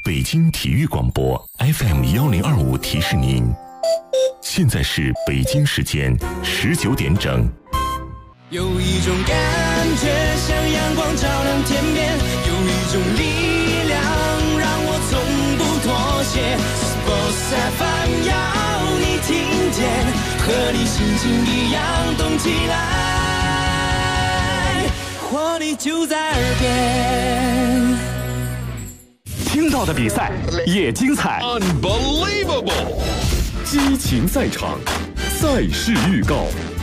北京体育广播 FM1025提示您，现在是北京时间19点整。 有一种感觉像阳光照亮天边，有一种力量让我从不妥协。Sports FM 要你听见，和你心情一样动起来，活力就在耳边。 听到的比赛也精彩 ，Unbelievable！ 激情赛场，赛事预告。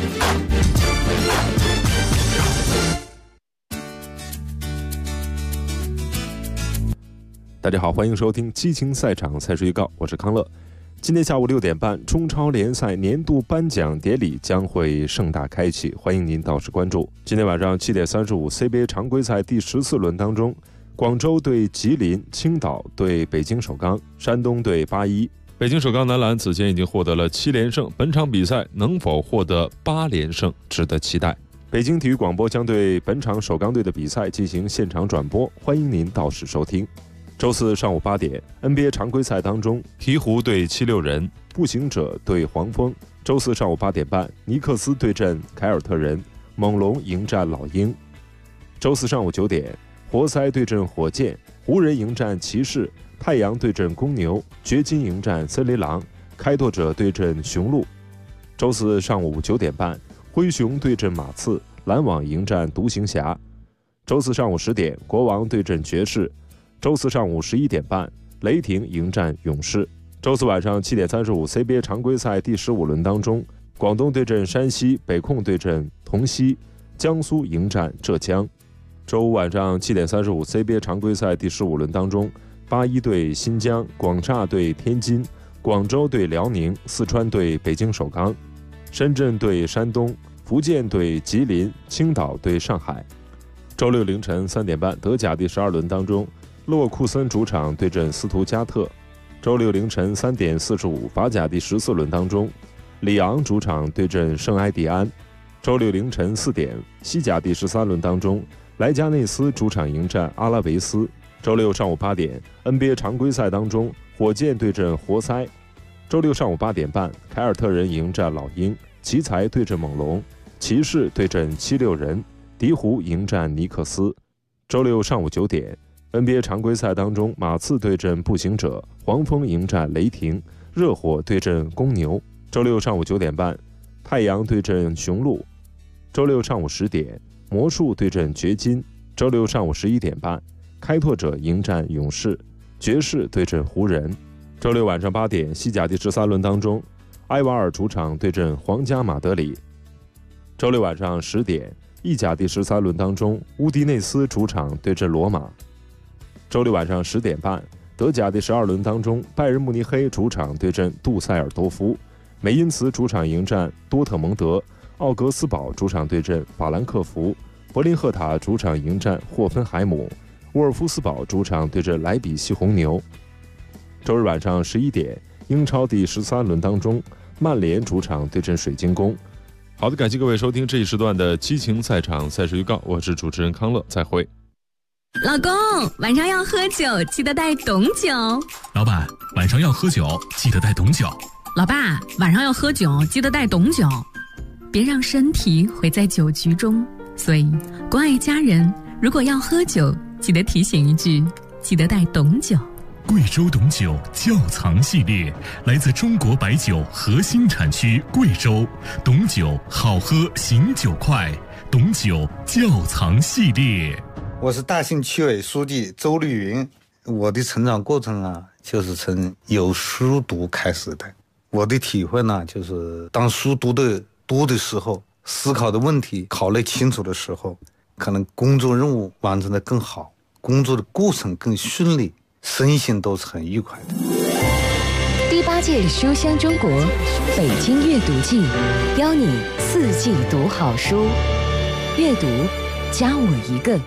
大家好，欢迎收听激情赛场赛事预告，我是康乐。今天下午6点半，中超联赛年度颁奖典礼将会盛大开启，欢迎您到时关注。今天晚上7点35 CBA 常规赛第14轮当中，广州对吉林，青岛对北京首钢，山东对8-1。 北京首钢男篮此前已经获得了7连胜，本场比赛能否获得8连胜，值得期待。北京体育广播将对本场首钢队的比赛进行现场转播，欢迎您到时收听。周四上午8点 NBA 常规赛当中，鹈鹕对76人，步行者对黄蜂。周四上午8点半，尼克斯对阵凯尔特人，猛龙迎战老鹰。周四上午9点，活塞对阵火箭，湖人迎战骑士，太阳对阵公牛，掘金迎战森林狼，开拓者对阵雄鹿。周四上午9点半，灰熊对阵马刺，篮网迎战独行侠。周四上午10点，国王对阵爵士。周四上午11点半，雷霆迎战勇士。周四晚上7点35 CBA 常规赛第15轮当中，广东对阵山西，北控对阵同曦，江苏迎战浙江。周五晚上7点35 CBA 常规赛第15轮当中，8-1对新疆，广厦对天津，广州对辽宁，四川对北京首钢，深圳对山东，福建对吉林，青岛对上海。周六凌晨3点半，德甲第12轮当中，勒沃库森主场对阵斯图加特。周六凌晨3点45，法甲第14轮当中，里昂主场对阵圣埃蒂安。周六凌晨4点，西甲第13轮当中，莱加内斯主场迎战阿拉维斯。周六上午8点 NBA 常规赛当中，火箭对阵活塞。周六上午8点半，凯尔特人迎战老鹰，奇才对阵猛龙，骑士对阵76人，鹈鹕迎战尼克斯。周六上午9点NBA 常规赛当中，马刺对阵步行者，黄蜂迎战雷霆，热火对阵公牛。周六上午9点半，太阳对阵雄鹿。周六上午10点，魔术对阵掘金。周六上午11点半，开拓者迎战勇士，爵士对阵湖人。周六晚上8点，西甲第13轮当中，埃瓦尔主场对阵皇家马德里。周六晚上10点，意甲第13轮当中，乌迪内斯主场对阵罗马。周六晚上10点半，德甲第12轮当中，拜仁慕尼黑主场对阵杜塞尔多夫，梅因茨主场迎战多特蒙德，奥格斯堡主场对阵法兰克福，柏林赫塔主场迎战霍芬海姆，沃尔夫斯堡主场对阵莱比锡红牛。周日晚上11点，英超第13轮当中，曼联主场对阵水晶宫。好的，感谢各位收听这一时段的激情赛场赛事预告，我是主持人康乐，再会。 老公，晚上要喝酒，记得带董酒。 老板，晚上要喝酒，记得带董酒。 老爸，晚上要喝酒，记得带董酒。别让身体毁在酒局中。所以，关爱家人，如果要喝酒，记得提醒一句，记得带董酒。 贵州董酒窖藏系列，来自中国白酒核心产区贵州，董酒好喝，醒酒快，董酒窖藏系列。 我是大兴区委书记周丽云。我的成长过程啊，就是从有书读开始的。我的体会呢，就是当书读的多的时候，思考的问题考虑清楚的时候，可能工作任务完成的更好，工作的过程更顺利，身心都是很愉快的。 第8届书香中国北京阅读季，邀你4季读好书，阅读加我一个。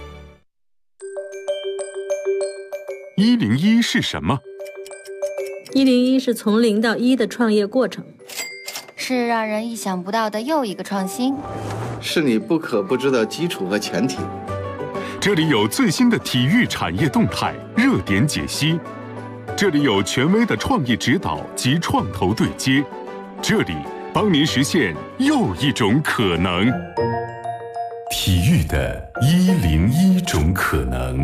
101是什么 ？101是从0到1的创业过程， 是让人意想不到的又一个创新， 是你不可不知的基础和前提。 这里有最新的体育产业动态、热点解析， 这里有权威的创意指导及创投对接，这里帮您实现又一种可能。体育的101种可能。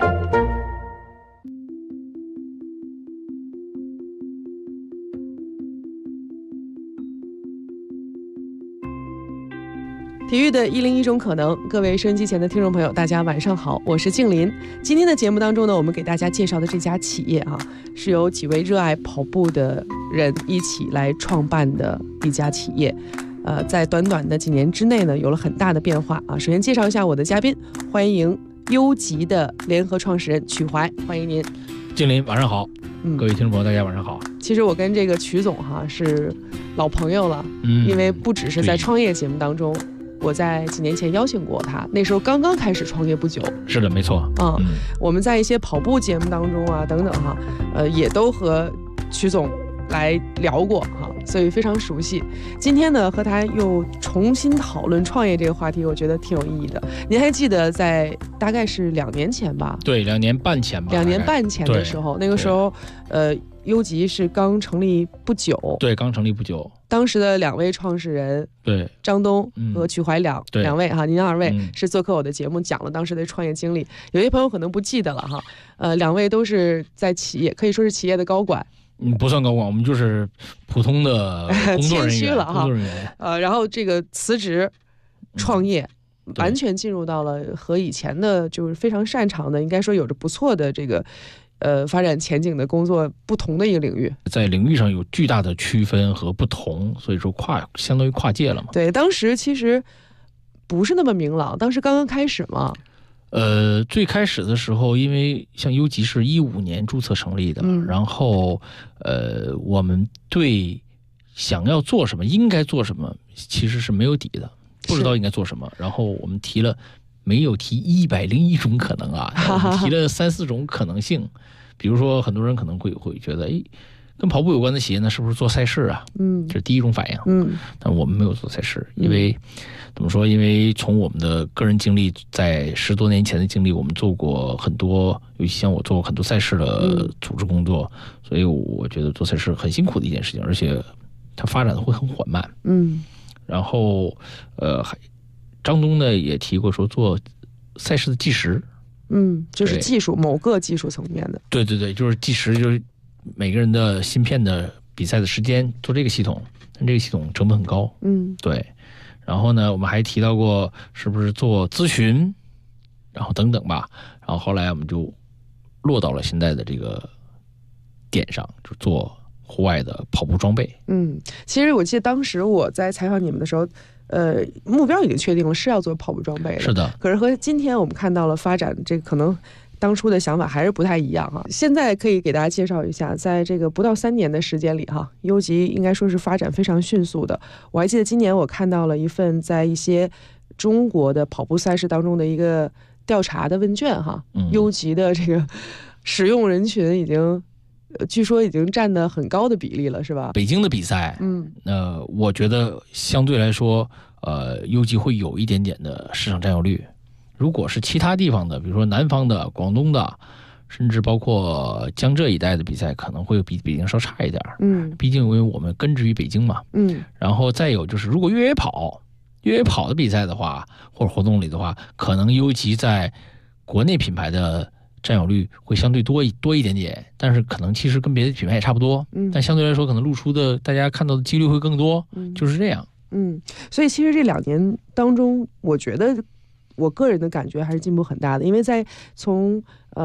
体育的101种可能，各位收音机前的听众朋友，大家晚上好，我是静林。今天的节目当中呢，我们给大家介绍的这家企业啊，是由几位热爱跑步的人一起来创办的一家企业。在短短的几年之内呢，有了很大的变化啊。首先介绍一下我的嘉宾，欢迎优吉的联合创始人曲怀，欢迎您。 静林，晚上好。各位听众朋友，大家晚上好。 其实我跟这个曲总是老朋友了，因为不只是在创业节目当中。我在几年前邀请过他，那时候刚刚开始创业不久。 是的，没错。 我们在一些跑步节目当中啊，等等哈，也都和曲总来聊过哈，所以非常熟悉。今天呢，和他又重新讨论创业这个话题，我觉得挺有意义的。您还记得在大概是2年前吧？ 对，2年半前吧。2 年半前的时候，那个时候，优吉是刚成立不久。 对，刚成立不久。 当时的2位创始人， 对， 张东和曲怀两位哈，您2位是做客我的节目，讲了当时的创业经历。有些朋友可能不记得了哈，2位都是在企业，可以说是企业的高管。 不算高管，我们就是普通的工作人员。谦虚了哈。工作人员。 然后这个辞职创业，完全进入到了和以前的就是非常擅长的，应该说有着不错的这个发展前景的工作不同的一个领域， 在领域上有巨大的区分和不同，所以说相当于跨界了嘛。 对，当时其实不是那么明朗，当时刚刚开始嘛。 最开始的时候，因为像优吉是15年注册成立的，然后我们对想要做什么、应该做什么，其实是没有底的，不知道应该做什么。然后我们没有提101种可能啊，我们提了3-4种可能性。比如说，很多人可能会觉得，跟跑步有关的企业呢，是不是做赛事啊？这是第一种反应。但我们没有做赛事，因为怎么说？因为从我们的个人经历，在10多年前的经历，我们做过很多，尤其像我做过很多赛事的组织工作，所以我觉得做赛事很辛苦的一件事情，而且它发展的会很缓慢。然后张东呢也提过说做赛事的计时。 就是技术某个技术层面的。 对，就是计时，就是每个人的芯片的比赛的时间做这个系统，但这个系统成本很高。对。然后呢，我们还提到过是不是做咨询，然后等等吧。然后后来我们就落到了现在的这个点上，就做户外的跑步装备。 其实我记得当时我在采访你们的时候，目标已经确定了，是要做跑步装备的。 是的。 可是和今天我们看到了发展，这个可能当初的想法还是不太一样哈。现在可以给大家介绍一下，在这个不到3年的时间里哈，优吉应该说是发展非常迅速的。我还记得今年我看到了一份在一些中国的跑步赛事当中的一个调查的问卷哈，优吉的这个使用人群已经据说已经占得很高的比例了，是吧？ 北京的比赛，我觉得相对来说，优吉会有一点点的市场占有率。如果是其他地方的，比如说南方的、广东的，甚至包括江浙一带的比赛，可能会比北京稍差一点。毕竟因为我们根植于北京嘛。然后再有就是，如果越野跑的比赛的话，或者活动里的话，可能优吉在国内品牌的占有率会相对多一点点，但是可能其实跟别的品牌也差不多。但相对来说，可能露出的大家看到的几率会更多。就是这样。 所以其实这2年当中，我觉得我个人的感觉还是进步很大的，因为从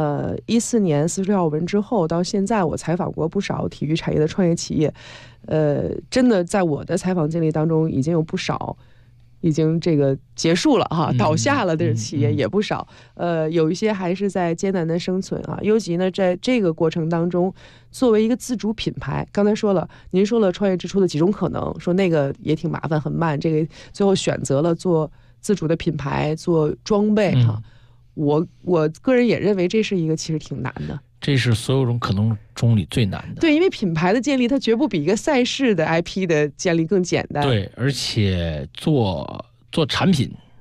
14年46号文之后到现在，我采访过不少体育产业的创业企业，真的在我的采访经历当中，已经有不少已经这个结束了哈，倒下了的企业也不少，有一些还是在艰难的生存啊。优吉呢，在这个过程当中，作为一个自主品牌，刚才说了，您说了创业之初的几种可能，说那个也挺麻烦很慢，这个最后选择了做自主的品牌，做装备哈。我个人也认为这是一个其实挺难的， 这是所有种可能中里最难的。 对，因为品牌的建立，它绝不比一个赛事的 IP 的建立更简单。 对，而且做产品、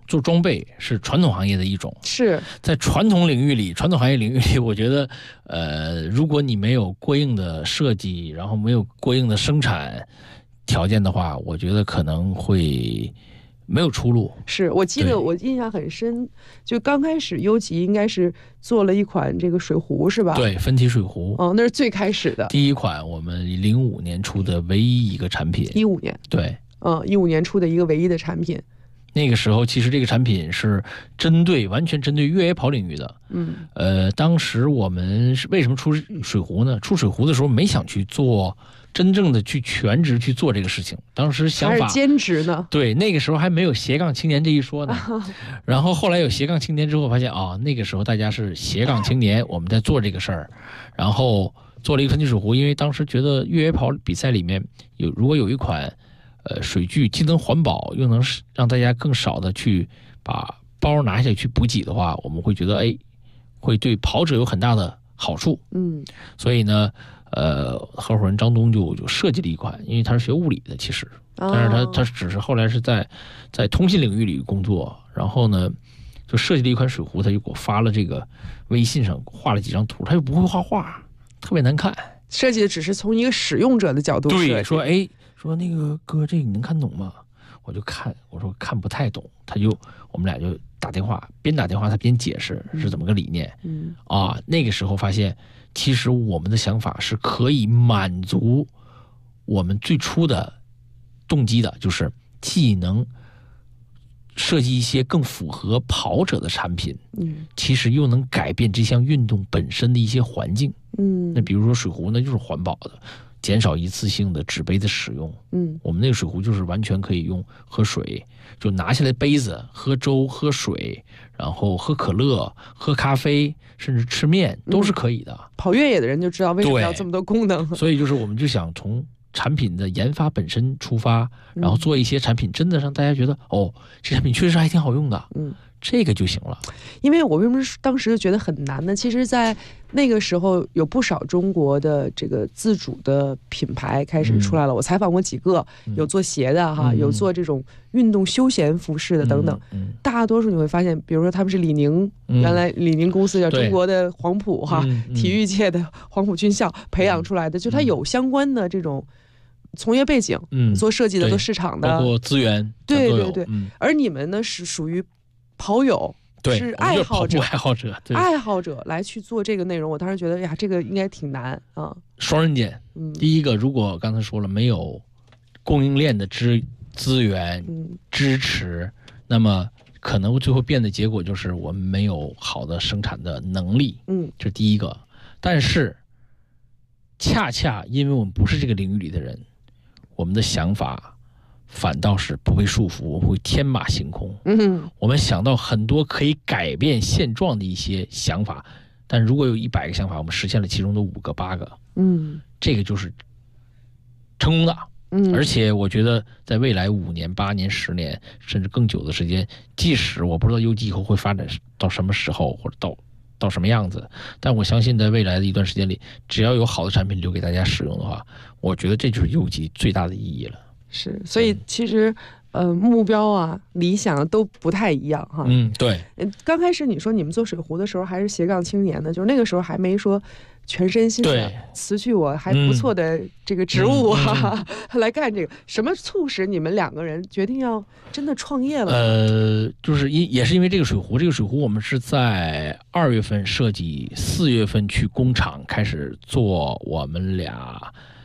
做装备是传统行业的一种， 是在传统行业领域里，我觉得，如果你没有过硬的设计，然后没有过硬的生产条件的话，我觉得可能会没有出路。 是我记得我印象很深，就刚开始优吉应该是做了一款这个水壶是吧？ 对，分体水壶。 那是最开始的第一款，我们05年出的唯一一个产品。 15年。 对 ，15年出的一个唯一的产品。 那个时候其实这个产品是完全针对越野跑领域的。当时我们为什么出水壶呢？出水壶的时候没想去做真正的去全职去做这个事情，当时想法还是兼职呢。 对，那个时候还没有斜杠青年这一说呢。然后后来有斜杠青年之后，发现那个时候大家是斜杠青年，我们在做这个事儿，然后做了一个分体水壶，因为当时觉得越野跑比赛里面如果有一款水具既能环保又能让大家更少的去把包拿下去补给的话，我们会觉得会对跑者有很大的好处。所以呢合伙人张东就设计了一款，因为他是学物理的其实，但是他只是后来是在通信领域里工作，然后呢就设计了一款水壶，他就给我发了这个微信上画了几张图，他又不会画画，特别难看， 设计的只是从一个使用者的角度设计。 对，说那个哥，这个你能看懂吗？我就看，我说看不太懂，我们俩就打电话，边打电话他边解释是怎么个理念。那个时候发现，其实我们的想法是可以满足我们最初的动机的，就是既能设计一些更符合跑者的产品，其实又能改变这项运动本身的一些环境。那比如说水壶呢，就是环保的。减少一次性的纸杯的使用。我们那个水壶就是完全可以用喝水，就拿下来杯子喝粥、喝水，然后喝可乐、喝咖啡，甚至吃面都是可以的。 跑越野的人就知道为什么要这么多功能。 所以就是我们就想从产品的研发本身出发，然后做一些产品真的让大家觉得这产品确实还挺好用的。这个就行了。 因为我为什么当时就觉得很难呢？其实在那个时候有不少中国的这个自主的品牌开始出来了。我采访过几个，有做鞋的哈，有做这种运动休闲服饰的等等。大多数你会发现，比如说他们是李宁，原来李宁公司叫中国的黄埔哈，体育界的黄埔军校培养出来的，就它有相关的这种从业背景，做设计的、做市场的， 包括资源， 对。而你们呢是属于跑友，是爱好者来去做这个内容。我当时觉得呀，这个应该挺难啊。 双刃剑，第一个，如果刚才说了没有供应链的资源支持，那么可能最后变的结果就是我们没有好的生产的能力。这是第一个。但是恰恰因为我们不是这个领域里的人，我们的想法反倒是不被束缚，我们会天马行空。我们想到很多可以改变现状的一些想法，但如果有100个想法，我们实现了其中的5个、8个，这个就是成功的。而且我觉得在未来5年、8年、10年，甚至更久的时间，即使我不知道优吉以后会发展到什么时候，或者到什么样子，但我相信在未来的一段时间里，只要有好的产品留给大家使用的话，我觉得这就是优吉最大的意义了。 是，所以其实目标啊、理想都不太一样哈。 对。 刚开始你说你们做水壶的时候还是斜杠青年呢，就是那个时候还没说全身心的辞去我还不错的这个职务来干这个。什么促使你们2个人决定要真的创业了？ 就是也是因为这个水壶，我们是在2月份设计，4月份去工厂开始做。我们俩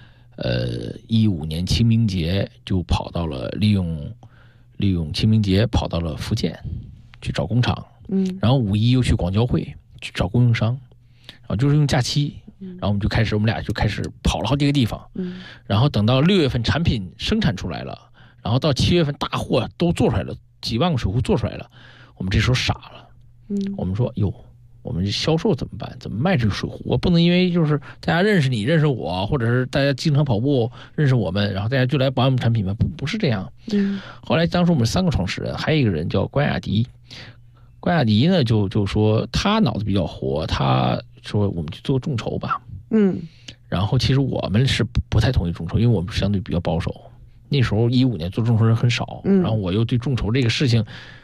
15年清明节就跑到了利用清明节跑到了福建去找工厂，然后5·1又去广交会去找供应商，然后就是用假期，然后我们俩就开始跑了好几个地方，然后等到6月份产品生产出来了，然后到7月份大货都做出来了，几万个水壶做出来了，我们这时候傻了，我们说我们销售怎么办？怎么卖这个水壶？我不能因为就是大家认识你、认识我，或者是大家经常跑步认识我们，然后大家就来买我们产品吗？不是这样。后来当时我们3个创始人，还有一个人叫关雅迪。关雅迪呢就说他脑子比较活，他说我们去做众筹吧。然后其实我们是不太同意众筹，因为我们相对比较保守。那时候15年做众筹人很少，然后我又对众筹这个事情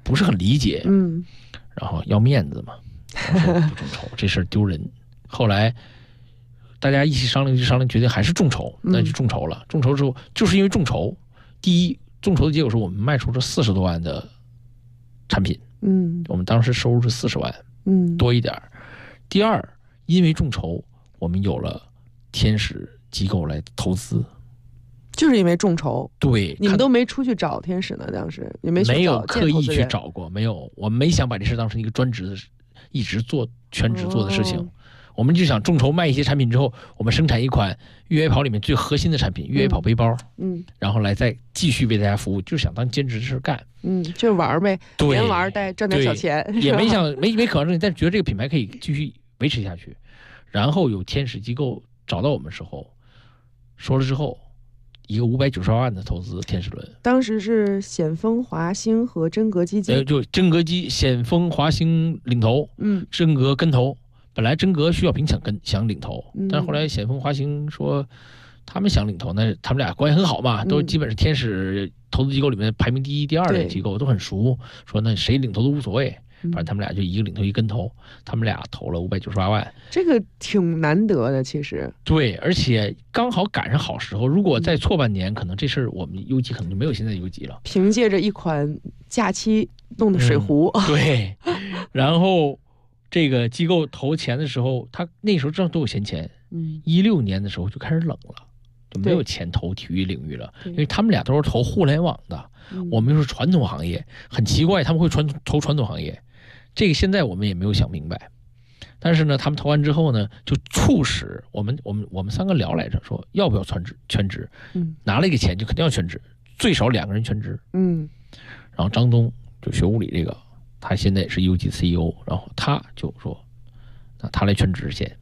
不是很理解，然后要面子嘛，说不众筹这事儿丢人。后来大家一起商量，决定还是众筹，那就众筹了。众筹之后，就是因为众筹，第一，众筹的结果是我们卖出了40多万的产品，我们当时收入是40万，多一点。第二，因为众筹，我们有了天使机构来投资。 就是因为众筹， 对， 你们都没出去找天使呢，当时也没有刻意去找过，没有，我们没想把这事当成一个专职的，一直做全职做的事情。我们就想众筹卖一些产品之后，我们生产一款越野跑里面最核心的产品——越野跑背包，然后来再继续为大家服务，就是想当兼职的事干， 就是玩呗，边玩带赚点小钱， 也没想没渴望挣钱，但是觉得这个品牌可以继续维持下去。然后有天使机构找到我们的时候，说了之后。一个590万的投资天使轮， 当时是险峰、华兴和真格基金， 就真格险峰、华兴领投，真格跟投。本来真格徐小平想领投，但是后来险峰、华兴说他们想领投，那他们俩关系很好嘛，都基本是天使投资机构里面排名第1、第2的机构，都很熟。说那谁领投都无所谓。反正他们俩就一个领投一跟投，他们俩投了598万， 这个挺难得的，其实。 对，而且刚好赶上好时候，如果再错半年，可能这事儿我们优级可能就没有现在优级了。 凭借着一款假期弄的水壶， 对，然后这个机构投钱的时候，他那时候正好都有闲钱，16年的时候就开始冷了。就没有钱投体育领域了，因为他们俩都是投互联网的，我们又是传统行业，很奇怪他们会投传统行业。这个现在我们也没有想明白，但是呢，他们投完之后呢，就促使我们3个聊来着，说要不要全职，拿了一个钱就肯定要全职，最少2个人全职，然后张东就学物理这个，他现在也是优级 CEO， 然后他就说，那他来全职先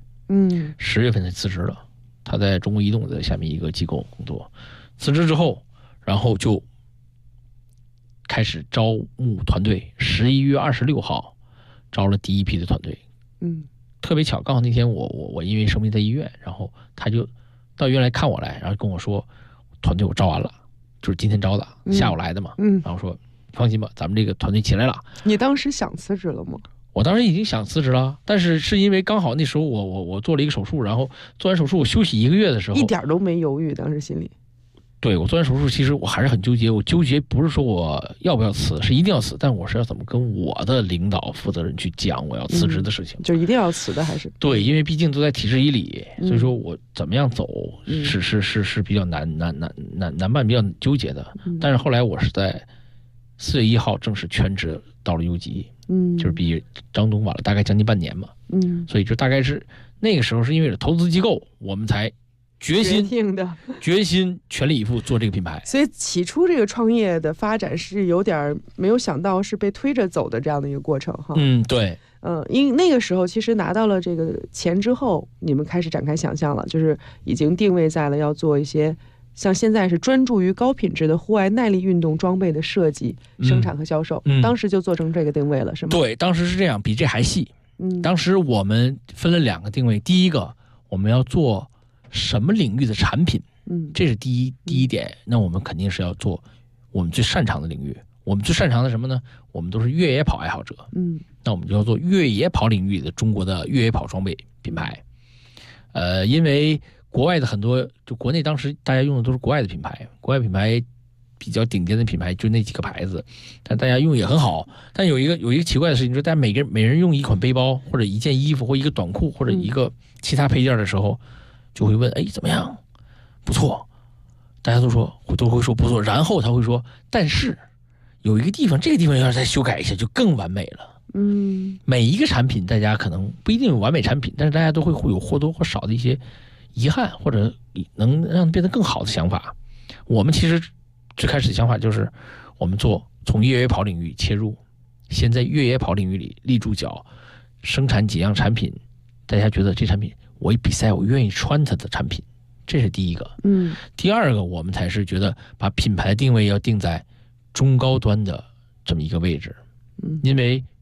，10月份才辞职了，他在中国移动的下面一个机构工作，辞职之后，然后就开始招募团队，11月26号。招了第一批的团队，特别巧，刚好那天我因为生病在医院，然后他就到医院来看我来，然后跟我说，团队我招完了，就是今天招的，下午来的嘛，然后说放心吧，咱们这个团队起来了。 你当时想辞职了吗？ 我当时已经想辞职了，但是因为刚好那时候我做了一个手术，然后做完手术我休息1个月的时候， 一点都没犹豫，当时心里。 对，我做完手术，其实我还是很纠结。我纠结不是说我要不要辞，是一定要辞，但我是要怎么跟我的领导负责人去讲我要辞职的事情。 就一定要辞的还是？对， 因为毕竟都在体制以里，所以说我怎么样走是比较难办，比较纠结的。但是后来我是在4月1号正式全职到了优级，就是比张东晚了大概将近半年嘛，所以就大概是那个时候是因为有投资机构，我们才。决心全力以赴做这个品牌， 所以起初这个创业的发展是有点没有想到是被推着走的这样的一个过程哈。 对， 因为那个时候其实拿到了这个钱之后，你们开始展开想象了，就是已经定位在了要做一些像现在是专注于高品质的户外耐力运动装备的设计、生产和销售。当时就做成这个定位了，是吗？ 对，当时是这样，比这还细。当时我们分了2个定位，第一个我们要做。什么领域的产品？这是第一点。那我们肯定是要做我们最擅长的领域。我们最擅长的什么呢？我们都是越野跑爱好者。那我们就要做越野跑领域的中国的越野跑装备品牌。因为国外的很多，就国内当时大家用的都是国外的品牌，国外品牌比较顶尖的品牌就那几个牌子，但大家用也很好。但有一个奇怪的事情，就是大家每人用一款背包或者一件衣服或一个短裤或者一个其他配件的时候。就会问，怎么样？不错，大家都会说不错。然后他会说，但是有一个地方，这个地方要是再修改一下，就更完美了。每一个产品，大家可能不一定有完美产品，但是大家都会有或多或少的一些遗憾，或者能让它变得更好的想法。我们其实最开始的想法就是，我们从越野跑领域切入，先在越野跑领域里立住脚，生产几样产品，大家觉得这产品。我一比赛，我愿意穿它的产品，这是第一个。第二个，我们才是觉得把品牌定位要定在中高端的这么一个位置。因为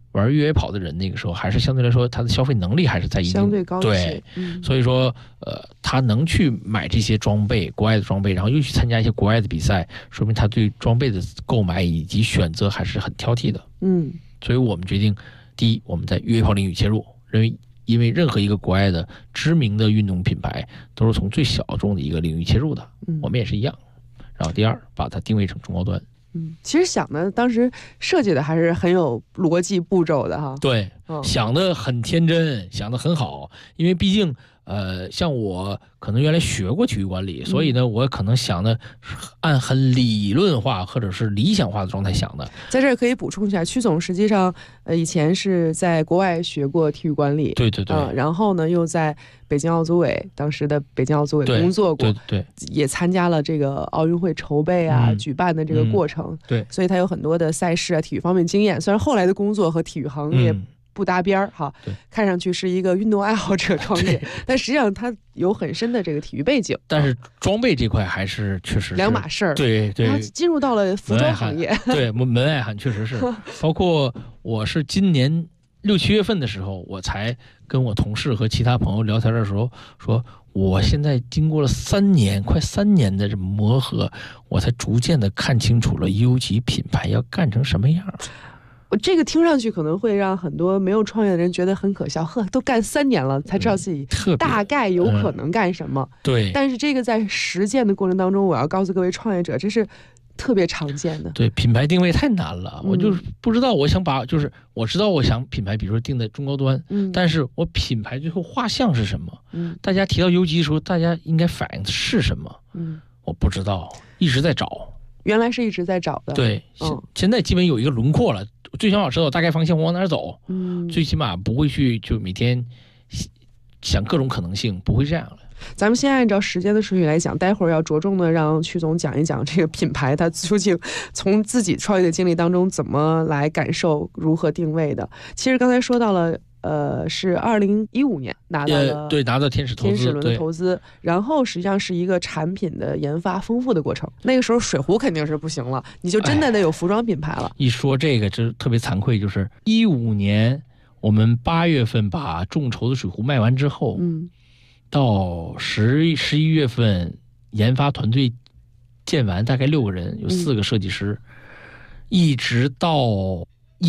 玩越野跑的人，那个时候还是相对来说他的消费能力还是在一定相对高一些，对，所以说他能去买这些装备，国外的装备，然后又去参加一些国外的比赛，说明他对装备的购买以及选择还是很挑剔的。所以我们决定，第一，我们在越野跑领域切入，因为任何一个国外的知名的运动品牌都是从最小众的一个领域切入的，我们也是一样。然后第二，把它定位成中高端。 其实想的当时设计的还是很有逻辑步骤的哈。 对，想的很天真，想的很好，因为毕竟像我可能原来学过体育管理，所以呢，我可能想的按很理论化或者是理想化的状态想的。 在这儿可以补充一下，曲总实际上以前是在国外学过体育管理， 对对对， 然后呢又在北京奥组委当时的北京奥组委工作过， 对， 也参加了这个奥运会筹备啊、举办的这个过程， 对， 所以他有很多的赛事啊、体育方面经验。虽然后来的工作和体育行业不搭边儿哈，看上去是一个运动爱好者创业，但实际上他有很深的这个体育背景。 但是装备这块还是确实两码事儿。 对对， 他进入到了服装行业， 对门外汉确实是。包括我是今年6、7月份的时候，我才跟我同事和其他朋友聊天的时候说，我现在经过了快3年的这么磨合，我才逐渐的看清楚了优级品牌要干成什么样。 这个听上去可能会让很多没有创业的人觉得很可笑，都干3年了才知道自己大概有可能干什么。 对， 但是这个在实践的过程当中，我要告诉各位创业者，这是特别常见的。 对，品牌定位太难了，我就是不知道，我想把就是我知道我想品牌，比如说定在中高端，但是我品牌最后画像是什么？大家提到优级的时候，大家应该反映的是什么？我不知道，一直在找。 原来是一直在找的。 对，现在基本有一个轮廓了。最起码知道大概方向我往哪儿走，最起码不会去就每天想各种可能性，不会这样了。 咱们先按照时间的顺序来讲，待会儿要着重的让曲总讲一讲这个品牌它究竟从自己创业的经历当中怎么来感受如何定位的。其实刚才说到了是2015年拿到了拿到天使轮的投资，然后实际上是一个产品的研发丰富的过程。那个时候水壶肯定是不行了，你就真的得有服装品牌了。 一说这个就特别惭愧，就是15年我们8月份把众筹的水壶卖完之后，到11月份研发团队建完，大概6个人，有4个设计师，一直到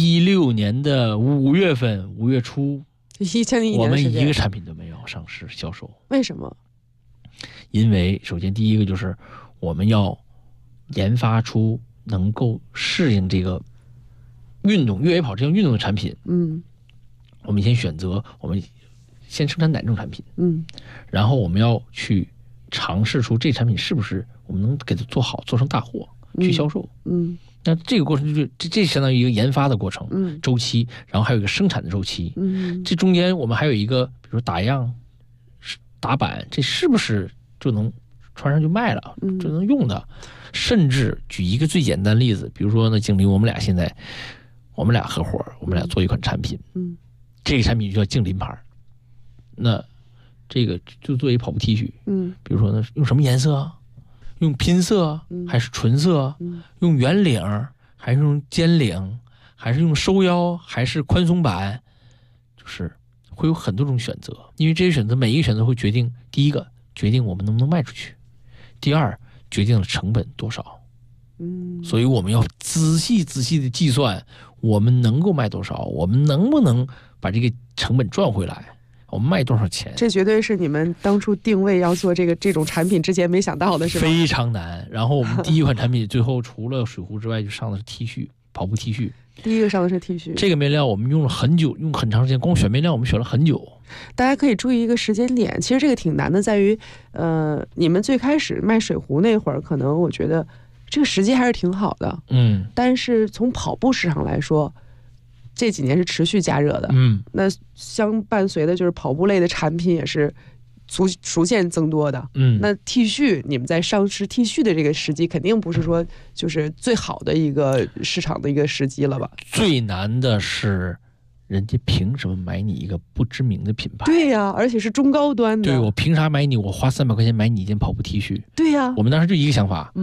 16年的5月份，5月初，我们一个产品都没有上市销售。 为什么？ 因为首先第一个就是我们要研发出能够适应这个运动越野跑这样运动的产品。我们先选择，我们先生产哪种产品？然后我们要去尝试出这产品是不是我们能给它做好，做成大货去销售。那这个过程就是这相当于一个研发的过程，周期，然后还有一个生产的周期，这中间我们还有一个，比如打样、打版，这是不是就能穿上就卖了，就能用的？甚至举一个最简单的例子，比如说呢，经理，我们俩合伙，我们俩做一款产品，这个产品就叫净鳞牌，那这个就做一跑步 T 恤，比如说呢，用什么颜色啊？用拼色还是纯色？用圆领还是用尖领？还是用收腰还是宽松版？就是会有很多种选择，因为这些选择每一个选择会决定，第一个决定我们能不能卖出去，第二决定了成本多少。所以我们要仔细的计算我们能够卖多少，我们能不能把这个成本赚回来，我们卖多少钱。 这绝对是你们当初定位要做这种产品之前没想到的，是吧？ 非常难。然后我们第一款产品最后除了水壶之外就上的是 T 恤，跑步 T 恤。 第一个上的是 T 恤， 这个面料我们用了很久，用很长时间，光选面料我们选了很久。 大家可以注意一个时间点，其实这个挺难的，在于你们最开始卖水壶那会儿，可能我觉得这个时机还是挺好的，但是从跑步市场来说，这几年是持续加热的，那相伴随的就是跑步类的产品也是逐渐增多的，那 T 恤你们在上市 T 恤的这个时机，肯定不是说就是最好的一个市场的一个时机了吧？ 最难的是，人家凭什么买你一个不知名的品牌？ 对呀，而且是中高端的。 对，我凭啥买你？我花300块钱买你一件跑步 T 恤？ 对呀， 我们当时就一个想法，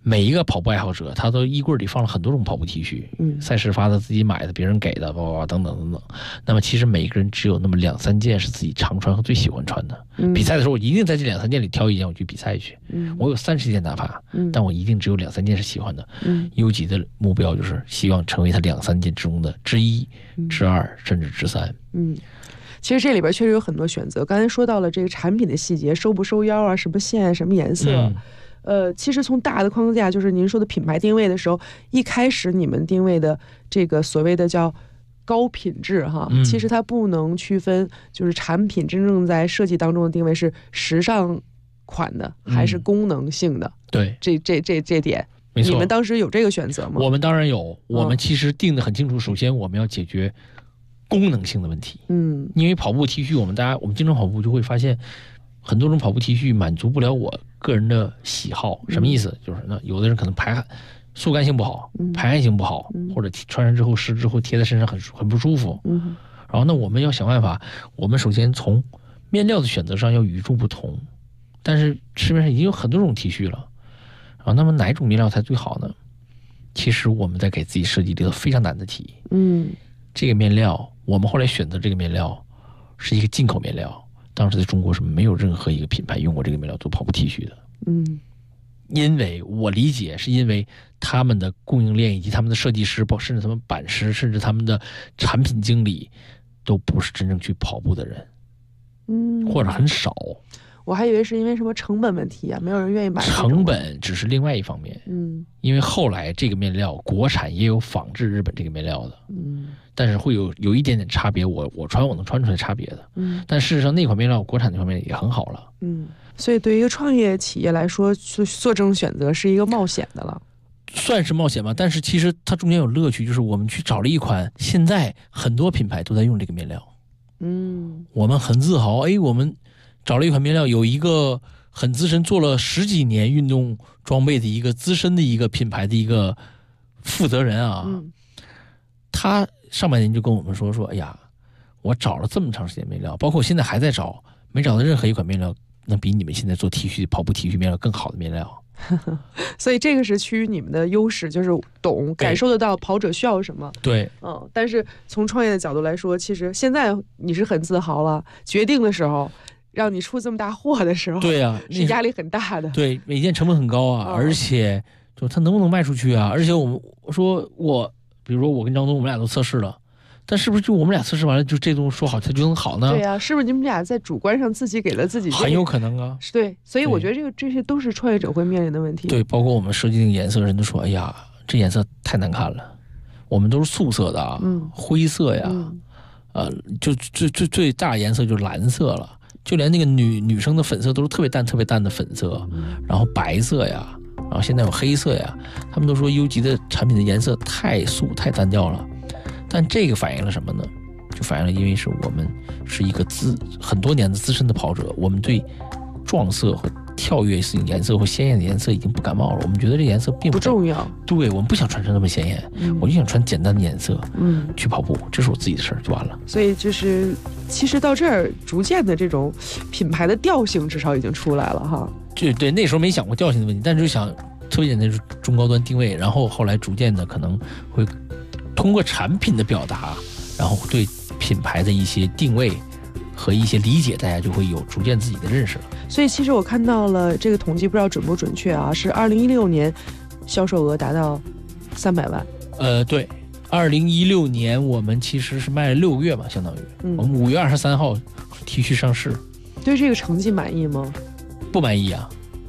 每一个跑步爱好者，他都衣柜里放了很多种跑步 T 恤，赛事发的、自己买的、别人给的，等等等等。那么其实每一个人只有那么2-3件是自己常穿和最喜欢穿的。比赛的时候，我一定在这2-3件里挑一件我去比赛去。我有30件哪怕，但我一定只有2-3件是喜欢的。优级的目标就是希望成为他2-3件之中的之一、之二，甚至之3。 其实这里边确实有很多选择。刚才说到了这个产品的细节，收不收腰啊，什么线、什么颜色。其实从大的框架，就是您说的品牌定位的时候，一开始你们定位的这个所谓的叫高品质哈，其实它不能区分，就是产品真正在设计当中的定位是时尚款的还是功能性的。对，这点，没错。你们当时有这个选择吗？我们当然有，我们其实定得很清楚。首先，我们要解决功能性的问题。因为跑步 T 恤，我们经常跑步就会发现，很多种跑步 T 恤满足不了我个人的喜好。什么意思？就是那有的人可能速干性不好，排汗性不好，或者穿上之后湿之后贴在身上很不舒服。然后那我们要想办法，我们首先从面料的选择上要与众不同。但是市面上已经有很多种 T 恤了，然后那么哪种面料才最好呢？其实我们在给自己设计一个非常难的题。这个面料我们后来选择这个面料是一个进口面料。当时在中国是没有任何一个品牌用过这个面料做跑步 T 恤的。因为我理解是因为他们的供应链以及他们的设计师，甚至他们版师，甚至他们的产品经理都不是真正去跑步的人，或者很少。我还以为是因为什么成本问题啊，没有人愿意买。成本只是另外一方面。因为后来这个面料国产也有仿制日本这个面料的。但是会有一点点差别，我能穿出来差别的。但事实上那款面料国产那方面也很好了。所以对于一个创业企业来说，做这种选择是一个冒险的了。算是冒险吧，但是其实它中间有乐趣，就是我们去找了一款现在很多品牌都在用这个面料。我们很自豪，我们找了一款面料，有一个很资深，做了10几年运动装备的一个资深的一个品牌的一个负责人啊。他上半年就跟我们说，哎呀，我找了这么长时间面料，包括我现在还在找，没找到任何一款面料能比你们现在做 T 恤跑步 T 恤面料更好的面料。所以这个是趋于你们的优势，就是懂感受得到跑者需要什么。对，但是从创业的角度来说，其实现在你是很自豪了，决定的时候让你出这么大货的时候，对啊，是压力很大的。对，每件成本很高啊，而且就它能不能卖出去啊？而且比如说我跟张东，我们俩都测试了，但是不是就我们俩测试完了，就这东西说好它就能好呢？对啊，是不是你们俩在主观上自己给了自己？很有可能啊。对，所以我觉得这些都是创业者会面临的问题。对，包括我们设计的颜色，人都说，哎呀，这颜色太难看了。我们都是素色的啊，灰色呀，就最大颜色就是蓝色了，就连那个女生的粉色都是特别淡的粉色，然后白色呀。然后现在有黑色呀，他们都说优级的产品的颜色太素太单调了，但这个反映了什么呢？就反映了因为是我们是一个很多年的资深的跑者，我们对撞色和跳跃性颜色或鲜艳的颜色已经不感冒了，我们觉得这颜色并不重要。对，我们不想穿成那么鲜艳，我就想穿简单的颜色去跑步，这是我自己的事儿就完了。所以就是其实到这儿逐渐的这种品牌的调性至少已经出来了哈。对，那时候没想过调性的问题，但是就想特别简单，就是中高端定位，然后后来逐渐的可能会通过产品的表达，然后对品牌的一些定位和一些理解，大家就会有逐渐自己的认识了。所以其实我看到了这个统计，不知道准不准确啊，是2016年销售额达到300万。对，2016年我们其实是卖了6个月嘛，相当于我们5月23号 T 恤上市。对这个成绩满意吗？不满意啊。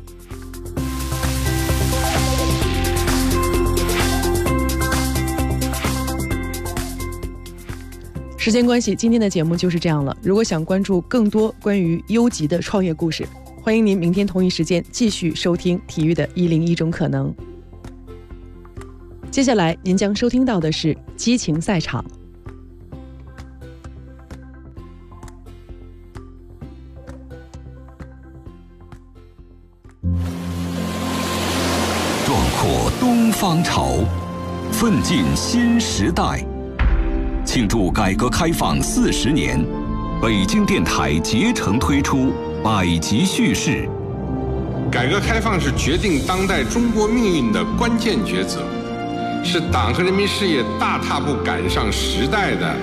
时间关系，今天的节目就是这样了。如果想关注更多关于优级的创业故事，欢迎您明天同一时间继续收听体育的101种可能。接下来您将收听到的是激情赛场。 壮阔东方潮，奋进新时代。庆祝改革开放40年，北京电台竭诚推出百集叙事， 改革开放是决定当代中国命运的关键抉择，是党和人民事业大踏步赶上时代的